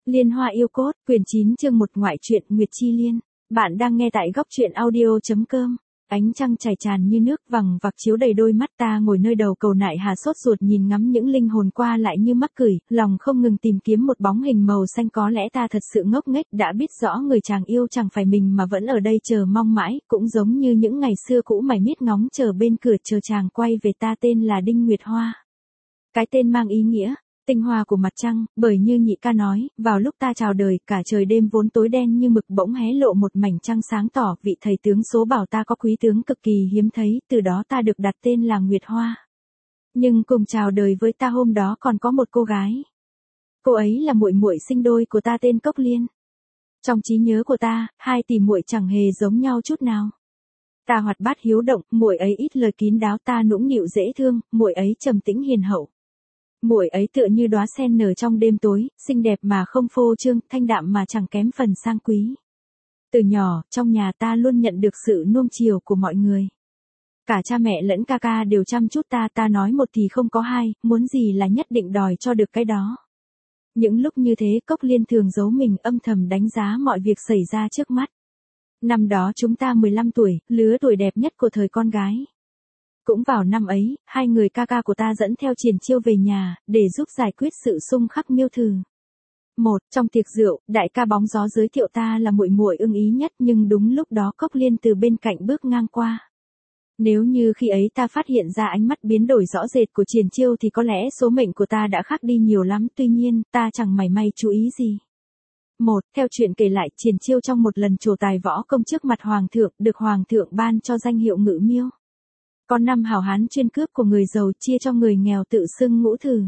Liên Hoa yêu cốt, quyển 9 chương 1 ngoại truyện Nguyệt Chi Liên. Bạn đang nghe tại góc truyện audio.com. Ánh trăng chảy tràn như nước vằng vặc chiếu đầy đôi mắt ta ngồi nơi đầu cầu nại hà sốt ruột nhìn ngắm những linh hồn qua lại như mắc cười, lòng không ngừng tìm kiếm một bóng hình màu xanh có lẽ ta thật sự ngốc nghếch đã biết rõ người chàng yêu chẳng phải mình mà vẫn ở đây chờ mong mãi, cũng giống như những ngày xưa cũ mày miết ngóng chờ bên cửa chờ chàng quay về ta tên là Đinh Nguyệt Hoa. Cái tên mang ý nghĩa tinh hoa của mặt trăng, bởi như nhị ca nói, vào lúc ta chào đời, cả trời đêm vốn tối đen như mực bỗng hé lộ một mảnh trăng sáng tỏ, vị thầy tướng số bảo ta có quý tướng cực kỳ hiếm thấy, từ đó ta được đặt tên là Nguyệt Hoa. Nhưng cùng chào đời với ta hôm đó còn có một cô gái. Cô ấy là muội muội sinh đôi của ta tên Cốc Liên. Trong trí nhớ của ta, hai tỷ muội chẳng hề giống nhau chút nào. Ta hoạt bát hiếu động, muội ấy ít lời kín đáo, ta nũng nịu dễ thương, muội ấy trầm tĩnh hiền hậu. Muội ấy tựa như đóa sen nở trong đêm tối, xinh đẹp mà không phô trương, thanh đạm mà chẳng kém phần sang quý. Từ nhỏ, trong nhà ta luôn nhận được sự nuông chiều của mọi người. Cả cha mẹ lẫn ca ca đều chăm chút ta nói một thì không có hai, muốn gì là nhất định đòi cho được cái đó. Những lúc như thế Cốc Liên thường giấu mình âm thầm đánh giá mọi việc xảy ra trước mắt. Năm đó chúng ta 15 tuổi, lứa tuổi đẹp nhất của thời con gái. Cũng vào năm ấy, hai người ca ca của ta dẫn theo Triển Chiêu về nhà, để giúp giải quyết sự xung khắc Miêu Thử. Trong tiệc rượu, đại ca Bóng Gió giới thiệu ta là muội muội ưng ý nhất, nhưng đúng lúc đó Cốc Liên từ bên cạnh bước ngang qua. Nếu như khi ấy ta phát hiện ra ánh mắt biến đổi rõ rệt của Triển Chiêu thì có lẽ số mệnh của ta đã khác đi nhiều lắm, tuy nhiên, ta chẳng mảy may chú ý gì. Theo chuyện kể lại, Triển Chiêu trong một lần trổ tài võ công trước mặt hoàng thượng, được hoàng thượng ban cho danh hiệu Ngự Miêu. Con 5 hảo hán chuyên cướp của người giàu chia cho người nghèo tự xưng Ngũ Thử.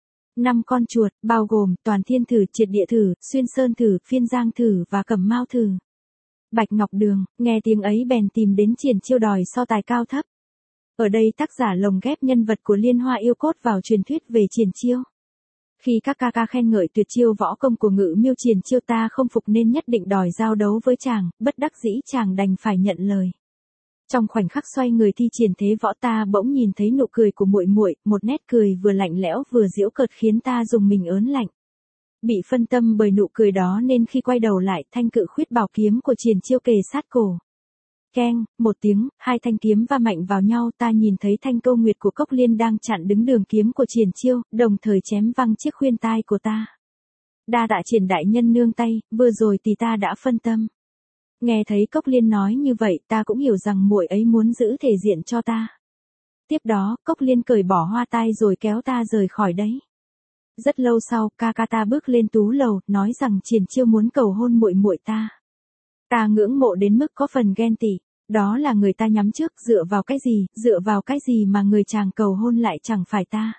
5 con chuột, bao gồm Toàn Thiên Thử, Triệt Địa Thử, Xuyên Sơn Thử, Phiên Giang Thử và Cẩm Mao Thử. Bạch Ngọc Đường, nghe tiếng ấy bèn tìm đến Triển Chiêu đòi so tài cao thấp. Ở đây tác giả lồng ghép nhân vật của Liên Hoa yêu cốt vào truyền thuyết về Triển Chiêu. Khi các ca ca khen ngợi tuyệt chiêu võ công của Ngự Miêu Triển Chiêu ta không phục nên nhất định đòi giao đấu với chàng, bất đắc dĩ chàng đành phải nhận lời. Trong khoảnh khắc xoay người thi triển thế võ ta bỗng nhìn thấy nụ cười của muội muội, một nét cười vừa lạnh lẽo vừa giễu cợt khiến ta rùng mình ớn lạnh. Bị phân tâm bởi nụ cười đó nên khi quay đầu lại, thanh cự khuyết bảo kiếm của Triển Chiêu kề sát cổ. Keng, một tiếng, hai thanh kiếm va mạnh vào nhau, ta nhìn thấy thanh câu nguyệt của Cốc Liên đang chặn đứng đường kiếm của Triển Chiêu, đồng thời chém văng chiếc khuyên tai của ta. Đa tạ Triển đại nhân nương tay, vừa rồi thì ta đã phân tâm. Nghe thấy Cốc Liên nói như vậy, ta cũng hiểu rằng muội ấy muốn giữ thể diện cho ta. Tiếp đó, Cốc Liên cởi bỏ hoa tai rồi kéo ta rời khỏi đấy. Rất lâu sau, ca ca ta bước lên tú lầu, nói rằng Triển Chiêu muốn cầu hôn muội muội ta. Ta ngưỡng mộ đến mức có phần ghen tị, đó là người ta nhắm trước, dựa vào cái gì mà người chàng cầu hôn lại chẳng phải ta.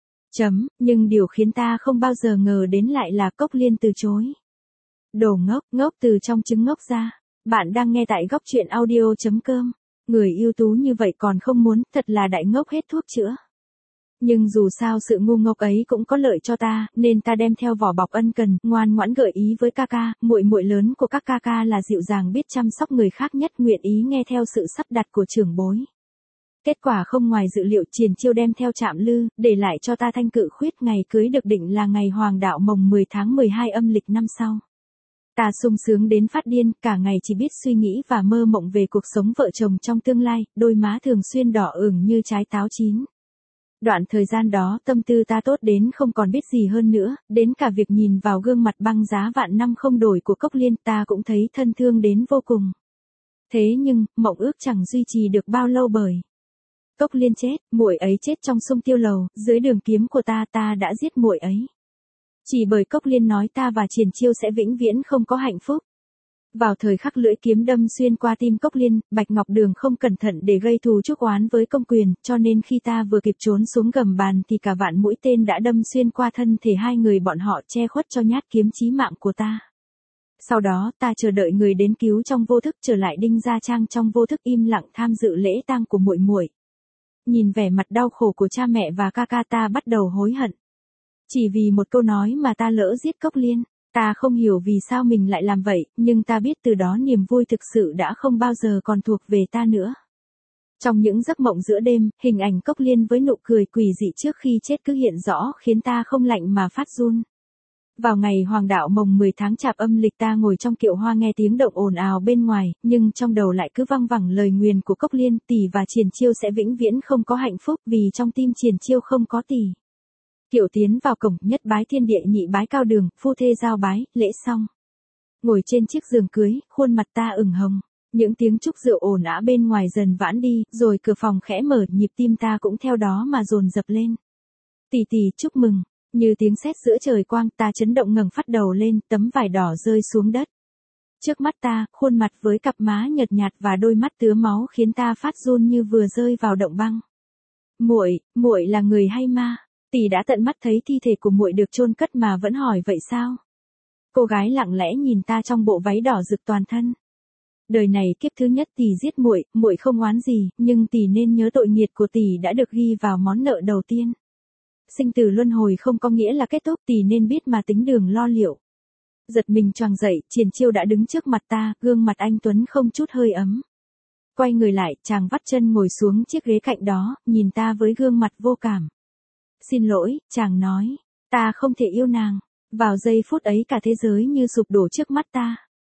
Nhưng điều khiến ta không bao giờ ngờ đến lại là Cốc Liên từ chối. Đồ ngốc từ trong trứng ngốc ra. Bạn đang nghe tại góc truyện audio.com. Người ưu tú như vậy còn không muốn, thật là đại ngốc hết thuốc chữa. Nhưng dù sao sự ngu ngốc ấy cũng có lợi cho ta, nên ta đem theo vỏ bọc ân cần, ngoan ngoãn gợi ý với ca ca, muội muội lớn của các ca ca là dịu dàng biết chăm sóc người khác nhất, nguyện ý nghe theo sự sắp đặt của trưởng bối. Kết quả không ngoài dự liệu, Triển Chiêu đem theo Trạm Lư, để lại cho ta thanh cự khuyết, ngày cưới được định là ngày hoàng đạo mồng 10 tháng 12 âm lịch năm sau. Ta sung sướng đến phát điên, cả ngày chỉ biết suy nghĩ và mơ mộng về cuộc sống vợ chồng trong tương lai, đôi má thường xuyên đỏ ửng như trái táo chín. Đoạn thời gian đó tâm tư ta tốt đến không còn biết gì hơn nữa, đến cả việc nhìn vào gương mặt băng giá vạn năm không đổi của Cốc Liên ta cũng thấy thân thương đến vô cùng. Thế nhưng, mộng ước chẳng duy trì được bao lâu bởi Cốc Liên chết, muội ấy chết trong xung tiêu lầu, dưới đường kiếm của ta đã giết muội ấy. Chỉ bởi Cốc Liên nói ta và Triển Chiêu sẽ vĩnh viễn không có hạnh phúc. Vào thời khắc lưỡi kiếm đâm xuyên qua tim Cốc Liên, Bạch Ngọc Đường không cẩn thận để gây thù chuốc oán với công quyền, cho nên khi ta vừa kịp trốn xuống gầm bàn thì cả vạn mũi tên đã đâm xuyên qua thân thể hai người bọn họ, che khuất cho nhát kiếm chí mạng của ta. Sau đó, ta chờ đợi người đến cứu trong vô thức, trở lại Đinh Gia Trang trong vô thức im lặng tham dự lễ tang của muội muội. Nhìn vẻ mặt đau khổ của cha mẹ và ca ca ta bắt đầu hối hận. Chỉ vì một câu nói mà ta lỡ giết Cốc Liên. Ta không hiểu vì sao mình lại làm vậy, nhưng ta biết từ đó niềm vui thực sự đã không bao giờ còn thuộc về ta nữa. Trong những giấc mộng giữa đêm, hình ảnh Cốc Liên với nụ cười quỷ dị trước khi chết cứ hiện rõ khiến ta không lạnh mà phát run. Vào ngày hoàng đạo mồng 10 tháng Chạp âm lịch ta ngồi trong kiệu hoa nghe tiếng động ồn ào bên ngoài, nhưng trong đầu lại cứ văng vẳng lời nguyền của Cốc Liên, Tỷ và Triển Chiêu sẽ vĩnh viễn không có hạnh phúc vì trong tim Triển Chiêu không có Tỷ. Kiệu tiến vào cổng, nhất bái thiên địa nhị bái cao đường, phu thê giao bái, lễ xong. Ngồi trên chiếc giường cưới, khuôn mặt ta ửng hồng. Những tiếng chúc rượu ồn ào bên ngoài dần vãn đi, rồi cửa phòng khẽ mở, nhịp tim ta cũng theo đó mà dồn dập lên. Tỷ tỷ chúc mừng. Như tiếng sét giữa trời quang, ta chấn động ngẩng phát đầu lên, tấm vải đỏ rơi xuống đất. Trước mắt ta, khuôn mặt với cặp má nhợt nhạt và đôi mắt tứa máu khiến ta phát run như vừa rơi vào động băng. Muội là người hay ma? Tỷ đã tận mắt thấy thi thể của muội được chôn cất mà vẫn hỏi vậy sao? Cô gái lặng lẽ nhìn ta trong bộ váy đỏ rực toàn thân. Đời này kiếp thứ nhất tỷ giết muội không oán gì, nhưng tỷ nên nhớ tội nghiệt của tỷ đã được ghi vào món nợ đầu tiên. Sinh tử luân hồi không có nghĩa là kết thúc, tỷ nên biết mà tính đường lo liệu. Giật mình choàng dậy, Triển Chiêu đã đứng trước mặt ta, gương mặt anh tuấn không chút hơi ấm. Quay người lại, chàng vắt chân ngồi xuống chiếc ghế cạnh đó, nhìn ta với gương mặt vô cảm. Xin lỗi, chàng nói, ta không thể yêu nàng. Vào giây phút ấy cả thế giới như sụp đổ trước mắt ta.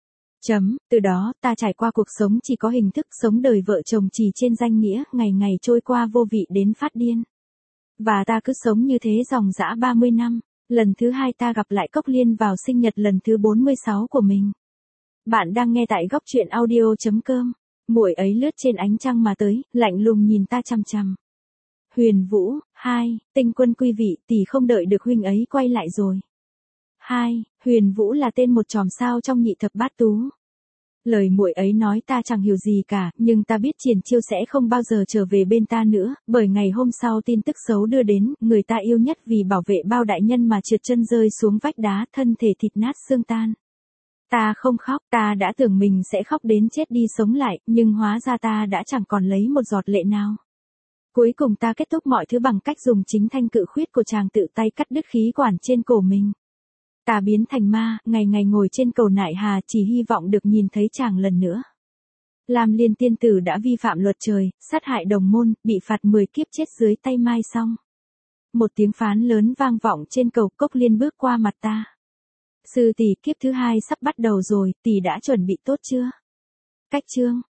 Từ đó, ta trải qua cuộc sống chỉ có hình thức, sống đời vợ chồng chỉ trên danh nghĩa, ngày ngày trôi qua vô vị đến phát điên. Và ta cứ sống như thế dòng dã 30 năm, lần thứ 2 ta gặp lại Cốc Liên vào sinh nhật lần thứ 46 của mình. Bạn đang nghe tại góc truyện audio.com. Muội ấy lướt trên ánh trăng mà tới, lạnh lùng nhìn ta chằm chằm. Huyền Vũ, tinh quân quý vị, tỷ không đợi được huynh ấy quay lại rồi. Huyền Vũ là tên một chòm sao trong nhị thập bát tú. Lời muội ấy nói ta chẳng hiểu gì cả, nhưng ta biết Triển Chiêu sẽ không bao giờ trở về bên ta nữa, bởi ngày hôm sau tin tức xấu đưa đến, người ta yêu nhất vì bảo vệ bao đại nhân mà trượt chân rơi xuống vách đá, thân thể thịt nát xương tan. Ta không khóc, ta đã tưởng mình sẽ khóc đến chết đi sống lại, nhưng hóa ra ta đã chẳng còn lấy một giọt lệ nào. Cuối cùng ta kết thúc mọi thứ bằng cách dùng chính thanh cự khuyết của chàng tự tay cắt đứt khí quản trên cổ mình. Ta biến thành ma, ngày ngày ngồi trên cầu Nại Hà chỉ hy vọng được nhìn thấy chàng lần nữa. Lam Liên tiên tử đã vi phạm luật trời, sát hại đồng môn, bị phạt 10 kiếp chết dưới tay Mai Song. Một tiếng phán lớn vang vọng trên cầu, Cốc Liên bước qua mặt ta. Sư tỷ, kiếp thứ 2 sắp bắt đầu rồi, tỷ đã chuẩn bị tốt chưa? Cách chương